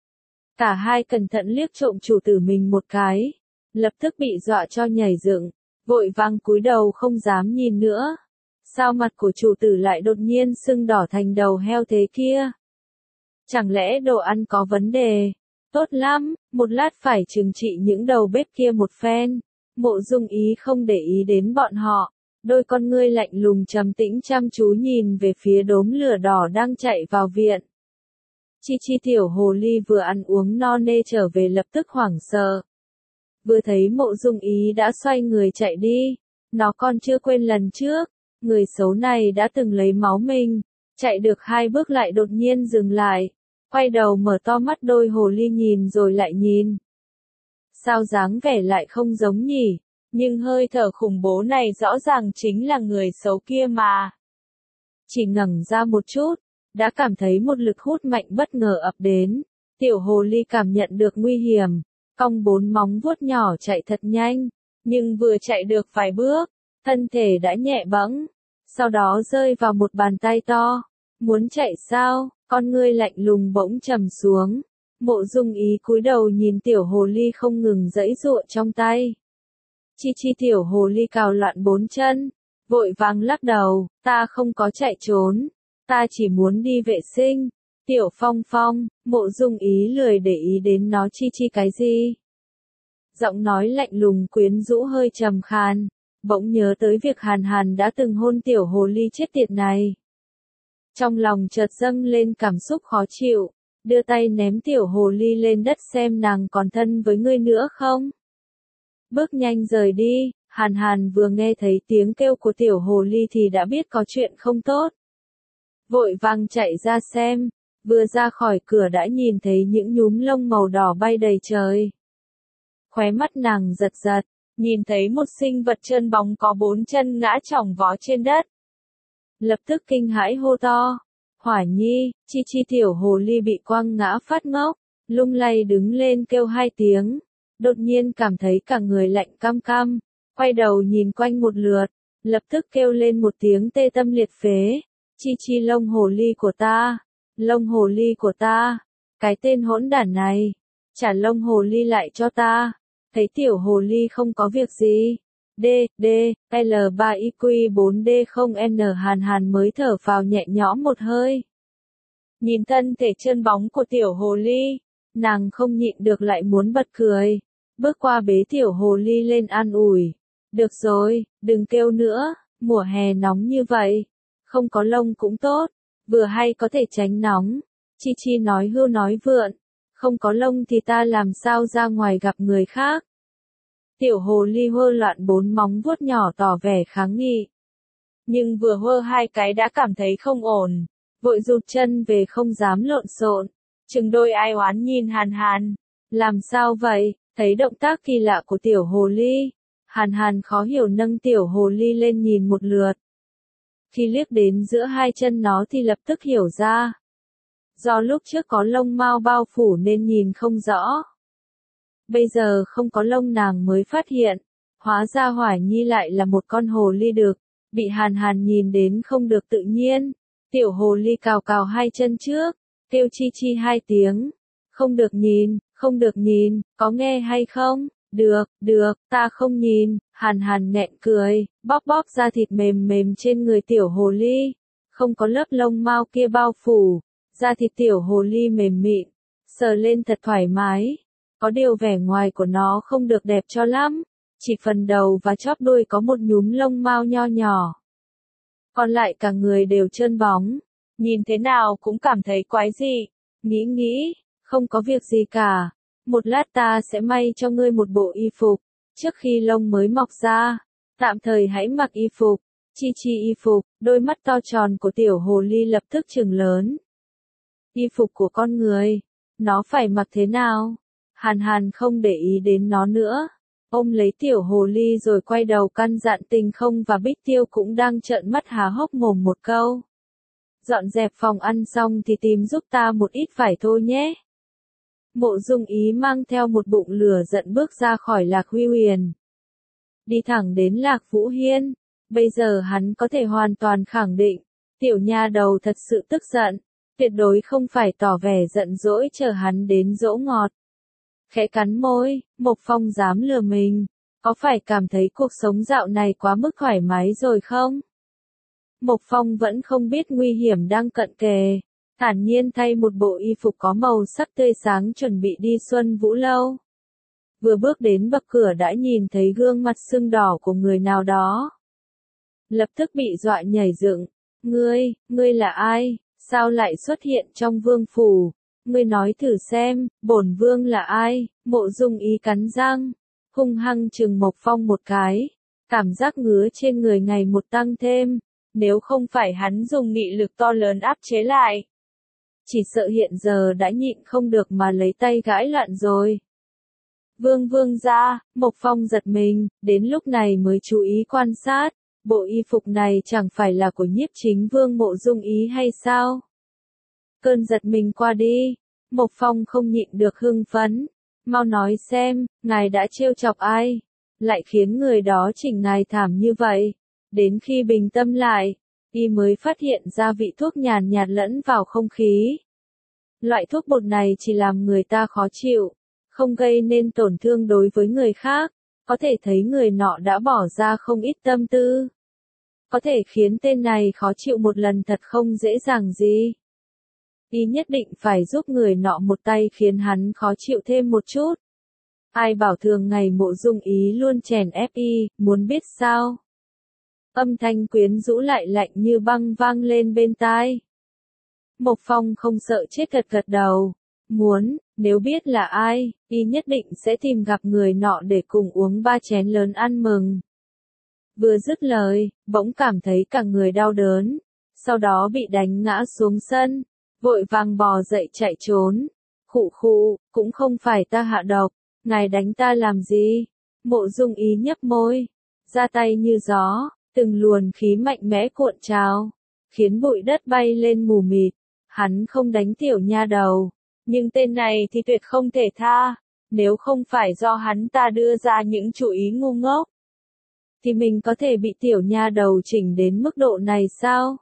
Cả hai cẩn thận liếc trộm chủ tử mình một cái, lập tức bị dọa cho nhảy dựng, vội vàng cúi đầu không dám nhìn nữa. Sao mặt của chủ tử lại đột nhiên sưng đỏ thành đầu heo thế kia? Chẳng lẽ đồ ăn có vấn đề? Tốt lắm, một lát phải trừng trị những đầu bếp kia một phen. Mộ Dung Ý không để ý đến bọn họ, đôi con ngươi lạnh lùng trầm tĩnh chăm chú nhìn về phía đốm lửa đỏ đang chạy vào viện. Chi Chi tiểu hồ ly vừa ăn uống no nê trở về lập tức hoảng sợ. Vừa thấy Mộ Dung Ý đã xoay người chạy đi, nó còn chưa quên lần trước, người xấu này đã từng lấy máu mình, chạy được hai bước lại đột nhiên dừng lại, quay đầu mở to mắt đôi hồ ly nhìn rồi lại nhìn. Sao dáng vẻ lại không giống nhỉ, nhưng hơi thở khủng bố này rõ ràng chính là người xấu kia mà. Chỉ ngẩng ra một chút, đã cảm thấy một lực hút mạnh bất ngờ ập đến, tiểu hồ ly cảm nhận được nguy hiểm, cong bốn móng vuốt nhỏ chạy thật nhanh, nhưng vừa chạy được vài bước, thân thể đã nhẹ bẫng, sau đó rơi vào một bàn tay to. Muốn chạy sao? Con ngươi lạnh lùng bỗng trầm xuống. Mộ Dung Ý cúi đầu nhìn tiểu hồ ly không ngừng giãy giụa trong tay. Chi Chi tiểu hồ ly cào loạn bốn chân, vội vàng lắc đầu, ta không có chạy trốn, ta chỉ muốn đi vệ sinh. Tiểu Phong Phong, Mộ Dung Ý lười để ý đến nó chi chi cái gì. Giọng nói lạnh lùng quyến rũ hơi trầm khàn, bỗng nhớ tới việc Hàn Hàn đã từng hôn tiểu hồ ly chết tiệt này. Trong lòng chợt dâng lên cảm xúc khó chịu, đưa tay ném tiểu hồ ly lên đất xem nàng còn thân với ngươi nữa không. Bước nhanh rời đi, Hàn Hàn vừa nghe thấy tiếng kêu của tiểu hồ ly thì đã biết có chuyện không tốt. Vội vàng chạy ra xem, vừa ra khỏi cửa đã nhìn thấy những nhúm lông màu đỏ bay đầy trời. Khóe mắt nàng giật giật, nhìn thấy một sinh vật trơn bóng có bốn chân ngã chỏng vó trên đất. Lập tức kinh hãi hô to, Hỏa Nhi, Chi Chi tiểu hồ ly bị quăng ngã phát ngốc, lung lay đứng lên kêu hai tiếng, đột nhiên cảm thấy cả người lạnh cam cam, quay đầu nhìn quanh một lượt, lập tức kêu lên một tiếng tê tâm liệt phế, Chi Chi lông hồ ly của ta, lông hồ ly của ta, cái tên hỗn đản này, trả lông hồ ly lại cho ta. Thấy tiểu hồ ly không có việc gì. D, D, L ba I Q bốn D không N Hàn Hàn mới thở phào nhẹ nhõm một hơi. Nhìn thân thể trơn bóng của tiểu hồ ly, nàng không nhịn được lại muốn bật cười. Bước qua bế tiểu hồ ly lên an ủi. Được rồi, đừng kêu nữa, mùa hè nóng như vậy. Không có lông cũng tốt, vừa hay có thể tránh nóng. Chi Chi nói hưu nói vượn. Không có lông thì ta làm sao ra ngoài gặp người khác. Tiểu hồ ly hơ loạn bốn móng vuốt nhỏ tỏ vẻ kháng nghị. Nhưng vừa hơ hai cái đã cảm thấy không ổn, vội rụt chân về không dám lộn xộn. Chừng đôi ai oán nhìn Hàn Hàn. Làm sao vậy? Thấy động tác kỳ lạ của tiểu hồ ly. Hàn Hàn khó hiểu nâng tiểu hồ ly lên nhìn một lượt. Khi liếc đến giữa hai chân nó thì lập tức hiểu ra. Do lúc trước có lông mao bao phủ nên nhìn không rõ. Bây giờ không có lông nàng mới phát hiện. Hóa ra Hỏa Nhi lại là một con hồ ly đực. Bị Hàn Hàn nhìn đến không được tự nhiên. Tiểu hồ ly cào cào hai chân trước. Kêu chi chi hai tiếng. Không được nhìn, không được nhìn, có nghe hay không? Được, được, ta không nhìn. Hàn Hàn nghẹn cười, bóp bóp da thịt mềm mềm trên người tiểu hồ ly. Không có lớp lông mao kia bao phủ. Da thịt tiểu hồ ly mềm mịn, sờ lên thật thoải mái. Có điều vẻ ngoài của nó không được đẹp cho lắm, chỉ phần đầu và chóp đuôi có một nhúm lông mao nho nhỏ. Còn lại cả người đều trơn bóng, nhìn thế nào cũng cảm thấy quái dị. Nghĩ nghĩ, không có việc gì cả. Một lát ta sẽ may cho ngươi một bộ y phục, trước khi lông mới mọc ra. Tạm thời hãy mặc y phục. Chi Chi y phục, đôi mắt to tròn của tiểu hồ ly lập tức trừng lớn. Y phục của con người, nó phải mặc thế nào? Hàn Hàn không để ý đến nó nữa. Ôm lấy tiểu hồ ly rồi quay đầu căn dặn Tình Không và Bích Tiêu cũng đang trợn mắt há hốc mồm một câu. Dọn dẹp phòng ăn xong thì tìm giúp ta một ít vải thô nhé. Mộ Dung Ý mang theo một bụng lửa giận bước ra khỏi Lạc Huy Huyền. Đi thẳng đến Lạc Vũ Hiên. Bây giờ hắn có thể hoàn toàn khẳng định, tiểu nha đầu thật sự tức giận. Tuyệt đối không phải tỏ vẻ giận dỗi chờ hắn đến dỗ ngọt. Khẽ cắn môi, Mộc Phong dám lừa mình. Có phải cảm thấy cuộc sống dạo này quá mức thoải mái rồi không? Mộc Phong vẫn không biết nguy hiểm đang cận kề. Thản nhiên thay một bộ y phục có màu sắc tươi sáng chuẩn bị đi Xuân Vũ Lâu. Vừa bước đến bậc cửa đã nhìn thấy gương mặt sưng đỏ của người nào đó. Lập tức bị dọa nhảy dựng. Ngươi, ngươi là ai? Sao lại xuất hiện trong vương phủ? Ngươi nói thử xem, bổn vương là ai? Mộ Dung Ý cắn răng, hung hăng chừng Mộc Phong một cái. Cảm giác ngứa trên người ngày một tăng thêm. Nếu không phải hắn dùng nghị lực to lớn áp chế lại, chỉ sợ hiện giờ đã nhịn không được mà lấy tay gãi loạn rồi. Vương vương ra, Mộc Phong giật mình, đến lúc này mới chú ý quan sát. Bộ y phục này chẳng phải là của Nhiếp Chính Vương Mộ Dung Ý hay sao? Cơn giật mình qua đi, Mộc Phong không nhịn được hưng phấn. Mau nói xem, ngài đã trêu chọc ai? Lại khiến người đó chỉnh ngài thảm như vậy. Đến khi bình tâm lại, y mới phát hiện ra vị thuốc nhàn nhạt lẫn vào không khí. Loại thuốc bột này chỉ làm người ta khó chịu, không gây nên tổn thương đối với người khác. Có thể thấy người nọ đã bỏ ra không ít tâm tư. Có thể khiến tên này khó chịu một lần thật không dễ dàng gì. Y nhất định phải giúp người nọ một tay khiến hắn khó chịu thêm một chút. Ai bảo thường ngày Mộ Dung Ý luôn chèn ép y, muốn biết sao? Âm thanh quyến rũ lại lạnh như băng vang lên bên tai. Mộc Phong không sợ chết gật gật đầu. Muốn, nếu biết là ai, y nhất định sẽ tìm gặp người nọ để cùng uống ba chén lớn ăn mừng. Vừa dứt lời, bỗng cảm thấy cả người đau đớn, sau đó bị đánh ngã xuống sân. vội vàng bò dậy chạy trốn. Khụ khụ, cũng không phải ta hạ độc, ngài đánh ta làm gì? Mộ Dung Ý nhấp môi, ra tay như gió, từng luồn khí mạnh mẽ cuộn trào, khiến bụi đất bay lên mù mịt. Hắn không đánh tiểu nha đầu, nhưng tên này thì tuyệt không thể tha, nếu không phải do hắn ta đưa ra những chủ ý ngu ngốc, thì mình có thể bị tiểu nha đầu chỉnh đến mức độ này sao?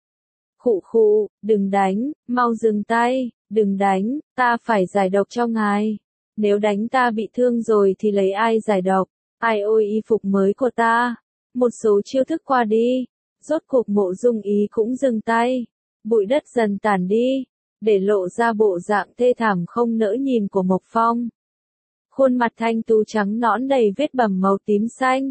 Khụ khụ, đừng đánh, mau dừng tay, đừng đánh, ta phải giải độc cho ngài. Nếu đánh ta bị thương rồi thì lấy ai giải độc, ai ôi y phục mới của ta. Một số chiêu thức qua đi, rốt cuộc Mộ Dung Ý cũng dừng tay, bụi đất dần tản đi, để lộ ra bộ dạng thê thảm không nỡ nhìn của Mộc Phong. Khuôn mặt thanh tú trắng nõn đầy vết bầm màu tím xanh.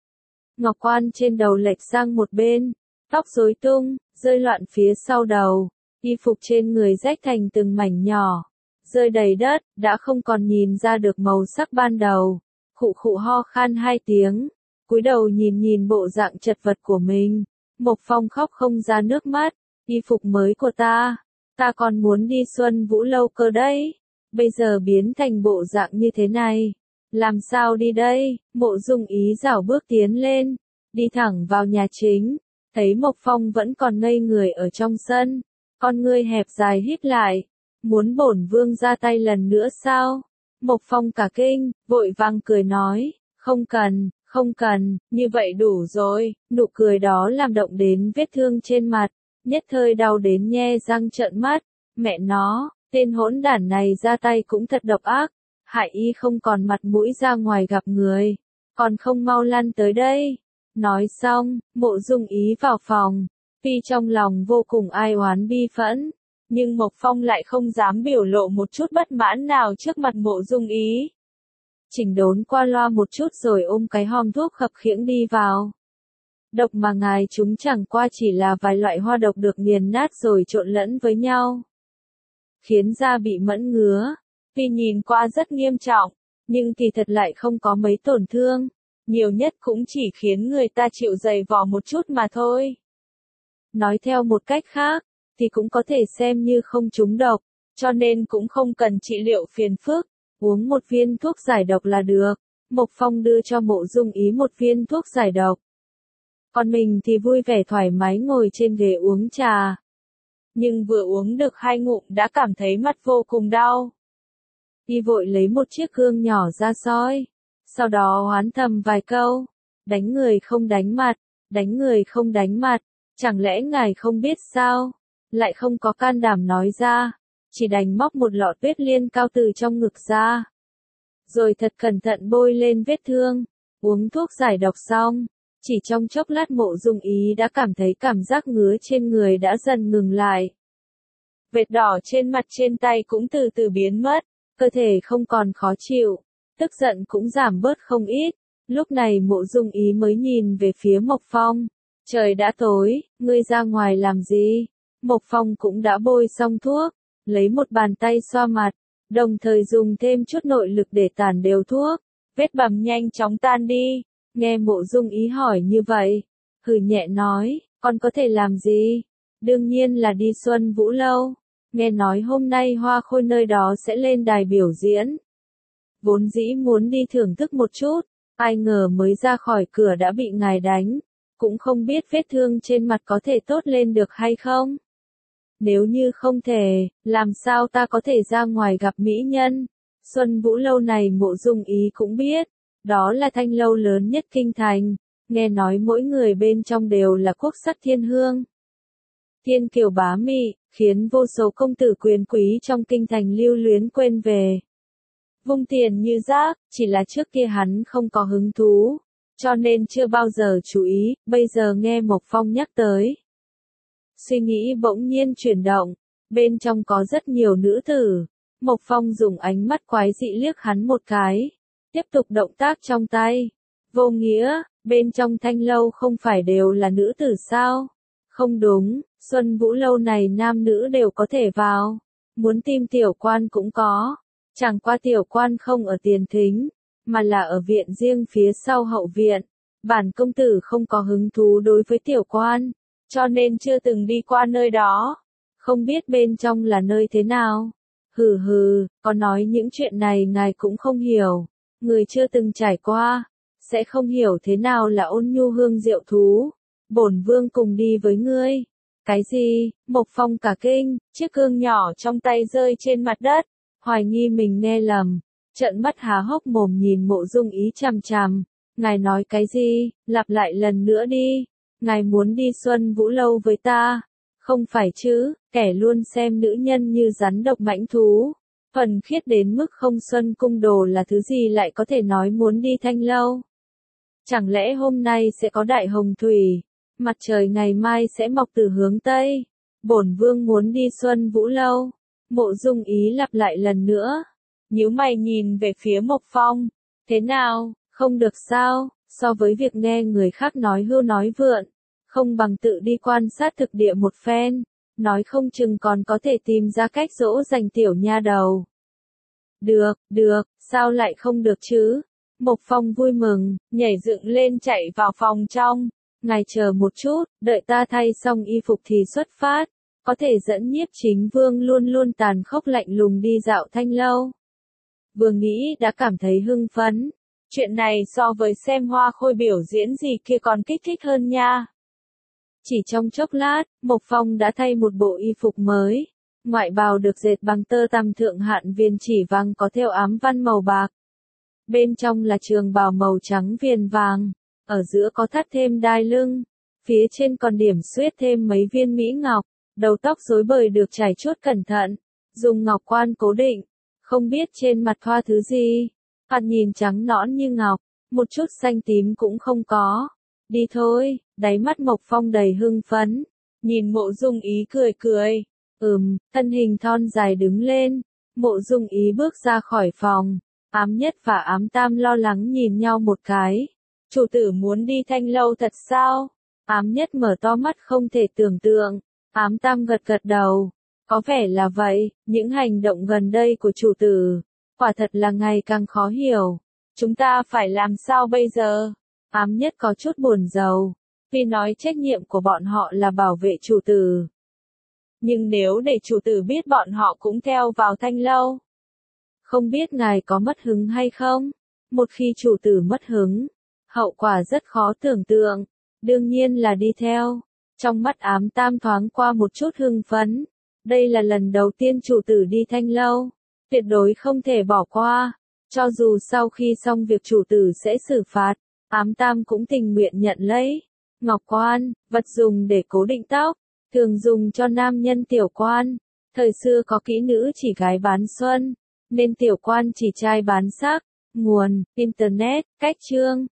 Ngọc quan trên đầu lệch sang một bên, tóc rối tung, rơi loạn phía sau đầu, y phục trên người rách thành từng mảnh nhỏ, rơi đầy đất, đã không còn nhìn ra được màu sắc ban đầu. Khụ khụ ho khan hai tiếng, cúi đầu nhìn nhìn bộ dạng chật vật của mình. Mộc Phong khóc không ra nước mắt, y phục mới của ta, ta còn muốn đi Xuân Vũ Lâu cơ đấy, bây giờ biến thành bộ dạng như thế này, làm sao đi đây? Mộ Dung Ý rảo bước tiến lên, đi thẳng vào nhà chính, thấy Mộc Phong vẫn còn ngây người ở trong sân, con ngươi hẹp dài híp lại, muốn bổn vương ra tay lần nữa sao? Mộc Phong cả kinh, vội vàng cười nói, không cần, không cần, như vậy đủ rồi. Nụ cười đó làm động đến vết thương trên mặt, nhất thời đau đến nhe răng trợn mắt. Mẹ nó, tên hỗn đản này ra tay cũng thật độc ác, hại y không còn mặt mũi ra ngoài gặp người, còn không mau lăn tới đây. Nói xong, Mộ Dung Ý vào phòng, tuy trong lòng vô cùng ai oán bi phẫn, nhưng Mộc Phong lại không dám biểu lộ một chút bất mãn nào trước mặt Mộ Dung Ý. Chỉnh đốn qua loa một chút rồi ôm cái hòm thuốc khập khiễng đi vào. Độc mà ngài chúng chẳng qua chỉ là vài loại hoa độc được nghiền nát rồi trộn lẫn với nhau, khiến da bị mẫn ngứa. Tuy nhìn qua rất nghiêm trọng, nhưng kỳ thật lại không có mấy tổn thương, nhiều nhất cũng chỉ khiến người ta chịu dày vò một chút mà thôi. Nói theo một cách khác, thì cũng có thể xem như không trúng độc, cho nên cũng không cần trị liệu phiền phức, uống một viên thuốc giải độc là được. Mộc Phong đưa cho Mộ Dung Ý một viên thuốc giải độc, còn mình thì vui vẻ thoải mái ngồi trên ghế uống trà. Nhưng vừa uống được hai ngụm đã cảm thấy mặt vô cùng đau. Y vội lấy một chiếc gương nhỏ ra soi, sau đó hoán thầm vài câu, đánh người không đánh mặt, đánh người không đánh mặt, chẳng lẽ ngài không biết sao, lại không có can đảm nói ra, chỉ đành móc một lọ tuyết liên cao từ trong ngực ra, rồi thật cẩn thận bôi lên vết thương. Uống thuốc giải độc xong, chỉ trong chốc lát Mộ Dung Ý đã cảm thấy cảm giác ngứa trên người đã dần ngừng lại. Vệt đỏ trên mặt trên tay cũng từ từ biến mất, cơ thể không còn khó chịu, tức giận cũng giảm bớt không ít. Lúc này Mộ Dung Ý mới nhìn về phía Mộc Phong. Trời đã tối, ngươi ra ngoài làm gì? Mộc Phong cũng đã bôi xong thuốc, lấy một bàn tay xoa mặt, đồng thời dùng thêm chút nội lực để tản đều thuốc. Vết bầm nhanh chóng tan đi. Nghe Mộ Dung Ý hỏi như vậy, hừ nhẹ nói, con có thể làm gì? Đương nhiên là đi Xuân Vũ Lâu. Nghe nói hôm nay Hoa Khôi nơi đó sẽ lên đài biểu diễn. Vốn dĩ muốn đi thưởng thức một chút, ai ngờ mới ra khỏi cửa đã bị ngài đánh, cũng không biết vết thương trên mặt có thể tốt lên được hay không. Nếu như không thể, làm sao ta có thể ra ngoài gặp mỹ nhân? Xuân Vũ Lâu này Mộ Dung Ý cũng biết, đó là thanh lâu lớn nhất kinh thành, nghe nói mỗi người bên trong đều là quốc sắc thiên hương. Thiên kiều bá mị, khiến vô số công tử quyền quý trong kinh thành lưu luyến quên về. Vung tiền như rác, chỉ là trước kia hắn không có hứng thú, cho nên chưa bao giờ chú ý, bây giờ nghe Mộc Phong nhắc tới. Suy nghĩ bỗng nhiên chuyển động, bên trong có rất nhiều nữ tử. Mộc Phong dùng ánh mắt quái dị liếc hắn một cái, tiếp tục động tác trong tay. Vô nghĩa, bên trong thanh lâu không phải đều là nữ tử sao? Không đúng, Xuân Vũ Lâu này nam nữ đều có thể vào. Muốn tìm tiểu quan cũng có. Chẳng qua tiểu quan không ở tiền thính, mà là ở viện riêng phía sau hậu viện. Bản công tử không có hứng thú đối với tiểu quan, cho nên chưa từng đi qua nơi đó. không biết bên trong là nơi thế nào. Hừ hừ, có nói những chuyện này ngài cũng không hiểu, người chưa từng trải qua, sẽ không hiểu thế nào là ôn nhu hương diệu thú. Bổn vương cùng đi với ngươi. Cái gì? Mộc Phong cả kinh, chiếc gương nhỏ trong tay rơi trên mặt đất, hoài nghi mình nghe lầm, trợn mắt há hốc mồm nhìn Mộ Dung Ý chằm chằm. Ngài nói cái gì? Lặp lại lần nữa đi. Ngài muốn đi Xuân Vũ Lâu với ta? Không phải chứ, kẻ luôn xem nữ nhân như rắn độc mãnh thú, thuần khiết đến mức không xuân cung đồ là thứ gì lại có thể nói muốn đi Thanh Lâu? Chẳng lẽ hôm nay sẽ có đại hồng thủy, mặt trời ngày mai sẽ mọc từ hướng Tây? Bổn vương muốn đi Xuân Vũ Lâu. Mộ Dung Ý lặp lại lần nữa, nhíu mày nhìn về phía Mộc Phong. Thế nào, không được sao? So với việc nghe người khác nói hưu nói vượn, không bằng tự đi quan sát thực địa một phen, nói không chừng còn có thể tìm ra cách dỗ dành tiểu nha đầu. Được, được, sao lại không được chứ? Mộc Phong vui mừng, nhảy dựng lên chạy vào phòng trong. Ngài chờ một chút, đợi ta thay xong y phục thì xuất phát, có thể dẫn Nhiếp Chính Vương luôn luôn tàn khốc lạnh lùng đi dạo Thanh Lâu. Vừa nghĩ đã cảm thấy hưng phấn. Chuyện này so với xem Hoa Khôi biểu diễn gì kia còn kích thích hơn nha. Chỉ trong chốc lát, Mộc Phong đã thay một bộ y phục mới. Ngoại bào được dệt bằng tơ tằm thượng hạng viền chỉ vàng có thêu ám văn màu bạc. Bên trong là trường bào màu trắng viền vàng, ở giữa có thắt thêm đai lưng, phía trên còn điểm xuyết thêm mấy viên mỹ ngọc, đầu tóc rối bời được trải chuốt cẩn thận, dùng ngọc quan cố định, không biết trên mặt thoa thứ gì, mặt nhìn trắng nõn như ngọc, một chút xanh tím cũng không có. Đi thôi, đáy mắt Mộc Phong đầy hưng phấn, nhìn Mộ Dung Ý cười cười, ừm, thân hình thon dài đứng lên, Mộ Dung Ý bước ra khỏi phòng, Ám Nhất và Ám Tam lo lắng nhìn nhau một cái. Chủ tử muốn đi Thanh Lâu thật sao? Ám Nhất mở to mắt không thể tưởng tượng, Ám Tam gật gật đầu, có vẻ là vậy, những hành động gần đây của chủ tử, quả thật là ngày càng khó hiểu. Chúng ta phải làm sao bây giờ? Ám Nhất có chút buồn rầu, vì nói trách nhiệm của bọn họ là bảo vệ chủ tử. Nhưng nếu để chủ tử biết bọn họ cũng theo vào Thanh Lâu, không biết ngài có mất hứng hay không? Một khi chủ tử mất hứng, hậu quả rất khó tưởng tượng, đương nhiên là đi theo. Trong mắt Ám Tam thoáng qua một chút hưng phấn, đây là lần đầu tiên chủ tử đi Thanh Lâu, tuyệt đối không thể bỏ qua, cho dù sau khi xong việc chủ tử sẽ xử phạt, Ám Tam cũng tình nguyện nhận lấy. Ngọc quan, vật dùng để cố định tóc, thường dùng cho nam nhân tiểu quan, thời xưa có kỹ nữ chỉ gái bán xuân, nên tiểu quan chỉ trai bán sắc. Nguồn, Internet, cách chương.